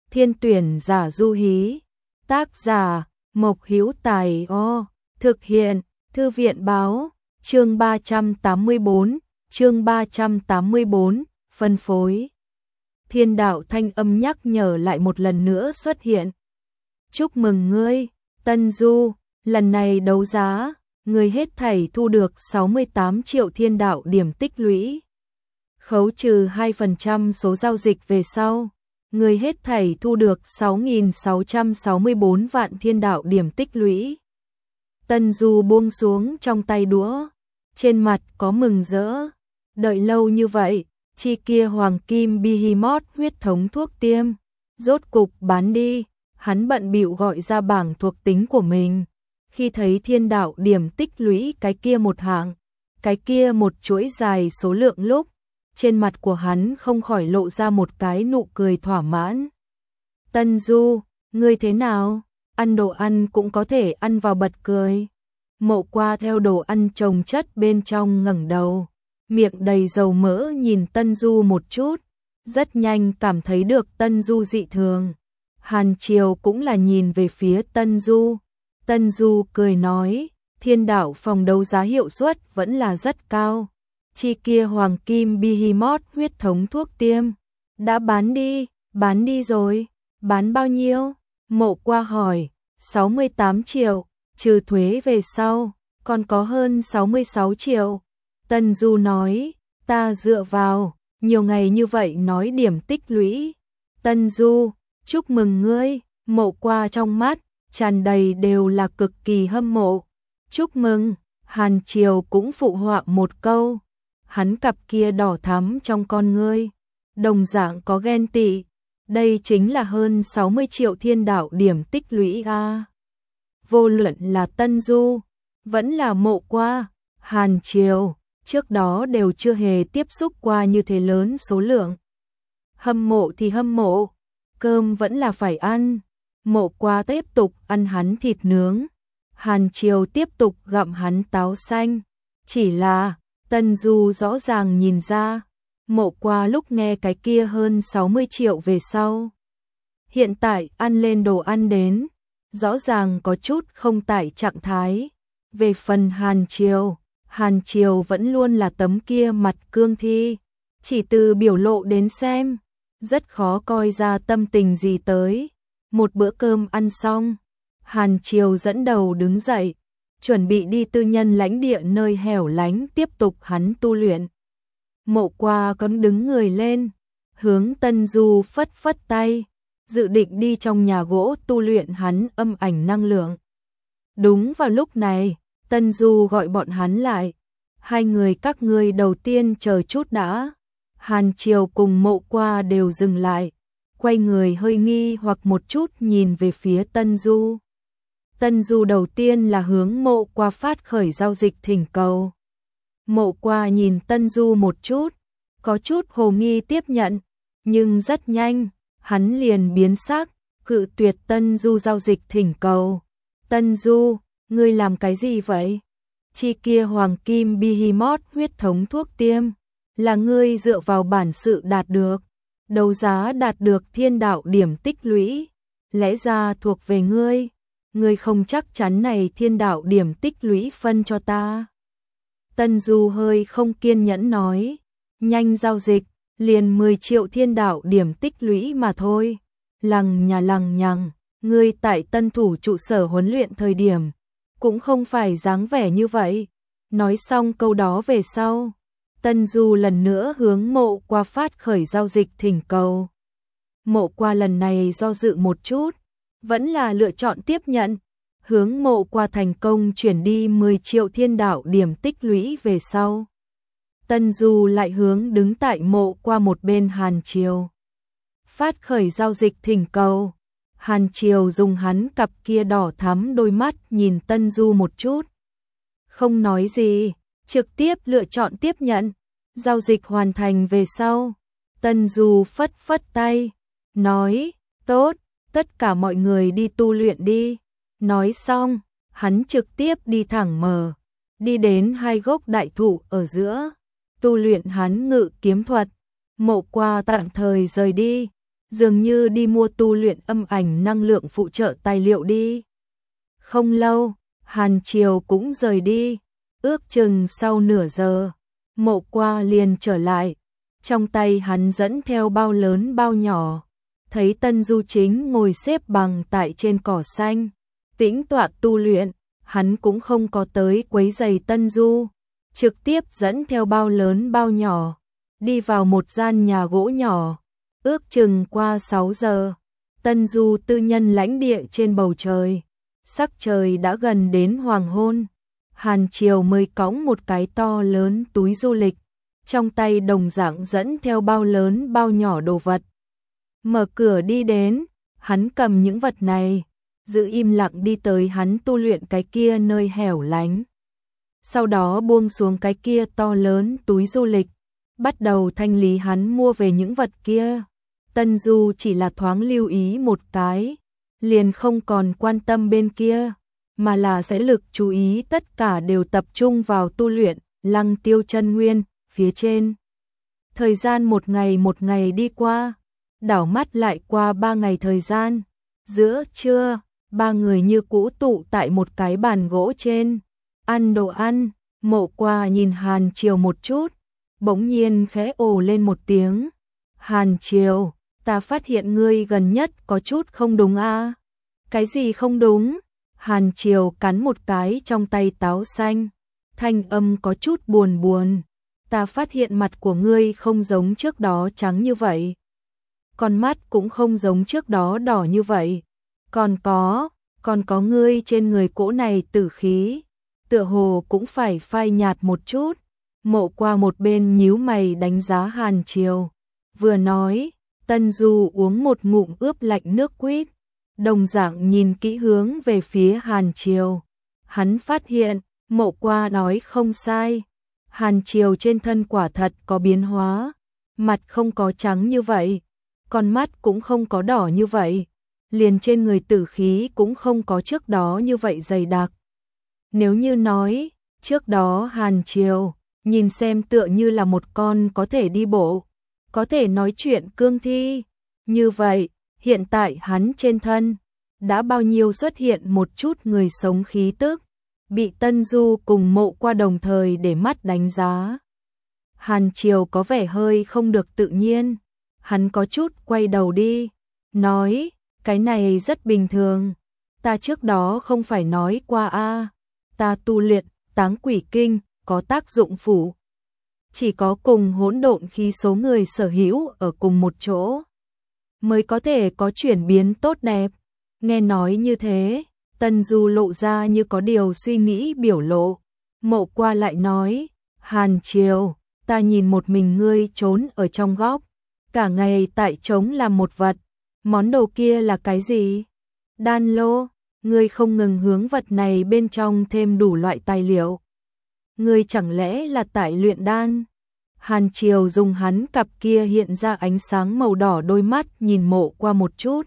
Thiên tuyển giả du hí. Tác giả Mộc Hữu Tài. Thực hiện Thư viện báo. Chương 384, phân phối. Thiên đạo thanh âm nhắc nhở lại một lần nữa xuất hiện. Chúc mừng ngươi, Tân Du, lần này đấu giá, ngươi hết thảy thu được 68 triệu thiên đạo điểm tích lũy. Khấu trừ 2% số giao dịch về sau, ngươi hết thảy thu được 6.664 vạn thiên đạo điểm tích lũy. Tân Du buông xuống trong tay đũa, trên mặt có mừng rỡ. Đợi lâu như vậy, chi kia hoàng kim behemoth huyết thống thuốc tiêm, rốt cục bán đi. Hắn bận bịu gọi ra bảng thuộc tính của mình. Khi thấy thiên đạo điểm tích lũy cái kia một hạng, cái kia một chuỗi dài số lượng lúc, trên mặt của hắn không khỏi lộ ra một cái nụ cười thỏa mãn. Tân Du, ngươi thế nào? Ăn đồ ăn cũng có thể ăn vào bật cười. Mộ Qua theo đồ ăn chồng chất bên trong ngẩng đầu, miệng đầy dầu mỡ nhìn Tân Du một chút, rất nhanh cảm thấy được Tân Du dị thường. Hàn Triều cũng là nhìn về phía Tân Du. Tân Du cười nói, thiên đạo phòng đấu giá hiệu suất vẫn là rất cao. Chi kia hoàng kim behemoth huyết thống thuốc tiêm, đã bán đi rồi, bán bao nhiêu? Mộ Qua hỏi, 68 triệu, trừ thuế về sau, còn có hơn 66 triệu. Tân Du nói, ta dựa vào, nhiều ngày như vậy nói điểm tích lũy. Tân Du, chúc mừng ngươi. Mộ Qua trong mắt tràn đầy đều là cực kỳ hâm mộ. Chúc mừng. Hàn Triều cũng phụ họa một câu. Hắn cặp kia đỏ thắm trong con ngươi, đồng dạng có ghen tị. Đây chính là hơn 60 triệu thiên đạo điểm tích lũy a. Vô luận là Tân Du, vẫn là Mộ Qua, Hàn Triều, trước đó đều chưa hề tiếp xúc qua như thế lớn số lượng. Hâm mộ thì hâm mộ, cơm vẫn là phải ăn. Mộ Qua tiếp tục ăn hắn thịt nướng, Hàn Triều tiếp tục gặm hắn táo xanh. Chỉ là Tân Du rõ ràng nhìn ra, Mộ Qua lúc nghe cái kia hơn 60 triệu về sau, hiện tại ăn lên đồ ăn đến, rõ ràng có chút không tại trạng thái. Về phần Hàn Triều vẫn luôn là tấm kia mặt cương thi, chỉ từ biểu lộ đến xem, rất khó coi ra tâm tình gì tới. Một bữa cơm ăn xong, Hàn Triều dẫn đầu đứng dậy, chuẩn bị đi tư nhân lãnh địa nơi hẻo lánh tiếp tục hắn tu luyện. Mộ Qua còn đứng người lên, hướng Tân Du phất phất tay, dự định đi trong nhà gỗ tu luyện hắn âm ảnh năng lượng. Đúng vào lúc này, Tân Du gọi bọn hắn lại. Hai người các ngươi đầu tiên chờ chút đã. Hàn Triều cùng Mộ Qua đều dừng lại, quay người hơi nghi hoặc một chút nhìn về phía Tân Du. Tân Du đầu tiên là hướng Mộ Qua phát khởi giao dịch thỉnh cầu. Mộ Qua nhìn Tân Du một chút, có chút hồ nghi tiếp nhận, nhưng rất nhanh, hắn liền biến sắc, cự tuyệt Tân Du giao dịch thỉnh cầu. Tân Du, ngươi làm cái gì vậy? Chi kia hoàng kim behemoth huyết thống thuốc tiêm, là ngươi dựa vào bản sự đạt được, đấu giá đạt được thiên đạo điểm tích lũy, lẽ ra thuộc về ngươi. Ngươi không chắc chắn này thiên đạo điểm tích lũy phân cho ta. Tân Du hơi không kiên nhẫn nói, nhanh giao dịch, liền 10 triệu thiên đạo điểm tích lũy mà thôi. Lằng nhằng, ngươi tại Tân Thủ trụ sở huấn luyện thời điểm, cũng không phải dáng vẻ như vậy. Nói xong câu đó về sau, Tân Du lần nữa hướng Mộ Qua phát khởi giao dịch thỉnh cầu. Mộ Qua lần này do dự một chút, vẫn là lựa chọn tiếp nhận, hướng Mộ Qua thành công chuyển đi 10 triệu thiên đạo điểm tích lũy về sau. Tân Du lại hướng đứng tại Mộ Qua một bên Hàn Triều phát khởi giao dịch thỉnh cầu. Hàn Triều dùng hắn cặp kia đỏ thắm đôi mắt nhìn Tân Du một chút, không nói gì, trực tiếp lựa chọn tiếp nhận. Giao dịch hoàn thành về sau, Tân Du phất phất tay, nói, tốt, tất cả mọi người đi tu luyện đi. Nói xong, hắn trực tiếp đi thẳng đi đến hai gốc đại thụ ở giữa, tu luyện hắn ngự kiếm thuật. Mộ Qua tạm thời rời đi, dường như đi mua tu luyện âm ảnh năng lượng phụ trợ tài liệu đi. Không lâu, Hàn Triều cũng rời đi, ước chừng sau nửa giờ, Mộ Qua liền trở lại, trong tay hắn dẫn theo bao lớn bao nhỏ, thấy Tân Du chính ngồi xếp bằng tại trên cỏ xanh, tĩnh tọa tu luyện, hắn cũng không có tới quấy rầy Tân Du, trực tiếp dẫn theo bao lớn bao nhỏ, đi vào một gian nhà gỗ nhỏ, ước chừng qua 6 giờ, Tân Du tư nhân lãnh địa trên bầu trời, sắc trời đã gần đến hoàng hôn, Hàn Triều mới cõng một cái to lớn túi du lịch, trong tay đồng dạng dẫn theo bao lớn bao nhỏ đồ vật. Mở cửa đi đến, hắn cầm những vật này, giữ im lặng đi tới hắn tu luyện cái kia nơi hẻo lánh. Sau đó buông xuống cái kia to lớn túi du lịch, bắt đầu thanh lý hắn mua về những vật kia. Tân Du chỉ là thoáng lưu ý một cái, liền không còn quan tâm bên kia, mà là sẽ lực chú ý tất cả đều tập trung vào tu luyện Lăng Tiêu chân nguyên phía trên. Thời gian một ngày đi qua, đảo mắt lại qua 3 ngày thời gian. Giữa trưa, ba người như cũ tụ tại một cái bàn gỗ trên, ăn đồ ăn. Mộ Qua nhìn Hàn Triều một chút, bỗng nhiên khẽ ồ lên một tiếng. Hàn Triều, ta phát hiện ngươi gần nhất có chút không đúng a. Cái gì không đúng? Hàn Triều cắn một cái trong tay táo xanh, thanh âm có chút buồn buồn. Ta phát hiện mặt của ngươi không giống trước đó trắng như vậy. Con mắt cũng không giống trước đó đỏ như vậy. Còn có ngươi trên người cỗ này tử khí, tựa hồ cũng phải phai nhạt một chút. Mộ Qua một bên nhíu mày đánh giá Hàn Triều, vừa nói. Tân Du uống một ngụm ướp lạnh nước quýt, đồng dạng nhìn kỹ hướng về phía Hàn Triều. Hắn phát hiện, Mộ Qua nói không sai. Hàn Triều trên thân quả thật có biến hóa, mặt không có trắng như vậy, con mắt cũng không có đỏ như vậy, liền trên người tử khí cũng không có trước đó như vậy dày đặc. Nếu như nói, trước đó Hàn Triều, nhìn xem tựa như là một con có thể đi bộ, có thể nói chuyện cương thi, như vậy, hiện tại hắn trên thân, đã bao nhiêu xuất hiện một chút người sống khí tức, bị Tân Du cùng Mộ Qua đồng thời để mắt đánh giá. Hàn Triều có vẻ hơi không được tự nhiên, hắn có chút quay đầu đi, nói, cái này rất bình thường, ta trước đó không phải nói qua a, ta tu luyện Táng Quỷ Kinh có tác dụng phụ, chỉ có cùng hỗn độn khí số người sở hữu ở cùng một chỗ mới có thể có chuyển biến tốt đẹp. Nghe nói như thế, Tân Du lộ ra như có điều suy nghĩ biểu lộ. Mộ Qua lại nói, Hàn Triều, ta nhìn một mình ngươi trốn ở trong góc, cả ngày tại trống làm một vật, món đồ kia là cái gì? Đan lô, ngươi không ngừng hướng vật này bên trong thêm đủ loại tài liệu. Ngươi chẳng lẽ là tại luyện đan? Hàn Triều dùng hắn cặp kia hiện ra ánh sáng màu đỏ đôi mắt nhìn Mộ Qua một chút.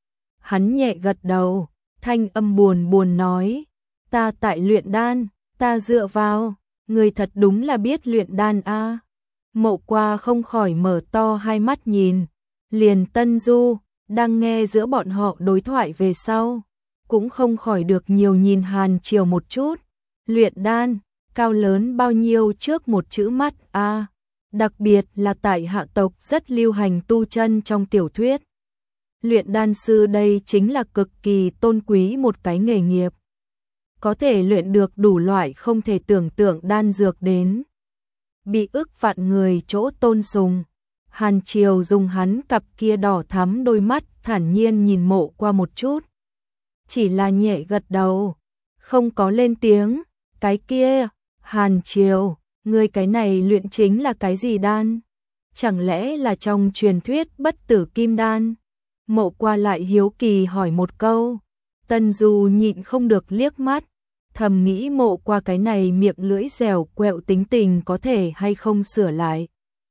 Hắn nhẹ gật đầu, thanh âm buồn buồn nói, ta tại luyện đan, ta dựa vào, người thật đúng là biết luyện đan a. Mộ Qua không khỏi mở to hai mắt nhìn, liền Tân Du, đang nghe giữa bọn họ đối thoại về sau, cũng không khỏi được nhiều nhìn Hàn Triều một chút. Luyện đan, cao lớn bao nhiêu trước một chữ mắt a, đặc biệt là tại hạ tộc rất lưu hành tu chân trong tiểu thuyết. Luyện đan sư đây chính là cực kỳ tôn quý một cái nghề nghiệp. Có thể luyện được đủ loại không thể tưởng tượng đan dược đến. Bị ức vạn người chỗ tôn sùng. Hàn Triều dùng hắn cặp kia đỏ thắm đôi mắt thản nhiên nhìn Mộ Qua một chút. Chỉ là nhẹ gật đầu, không có lên tiếng. Cái kia, Hàn Triều, ngươi cái này luyện chính là cái gì đan? Chẳng lẽ là trong truyền thuyết bất tử kim đan? Mộ Qua lại hiếu kỳ hỏi một câu. Tân Du nhịn không được liếc mắt, thầm nghĩ Mộ Qua cái này miệng lưỡi dẻo quẹo tính tình có thể hay không sửa lại.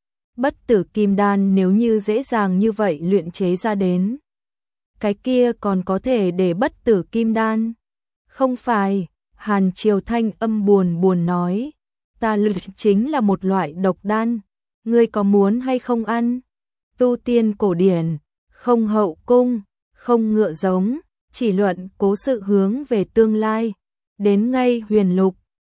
Bất tử kim đan nếu như dễ dàng như vậy luyện chế ra đến, cái kia còn có thể để bất tử kim đan? Không phải, Hàn Triều thanh âm buồn buồn nói, ta luyện chính là một loại độc đan, ngươi có muốn hay không ăn? Tu tiên cổ điển, không hậu cung, không ngựa giống, chỉ luận cố sự hướng về tương lai. Đến ngay huyền lục,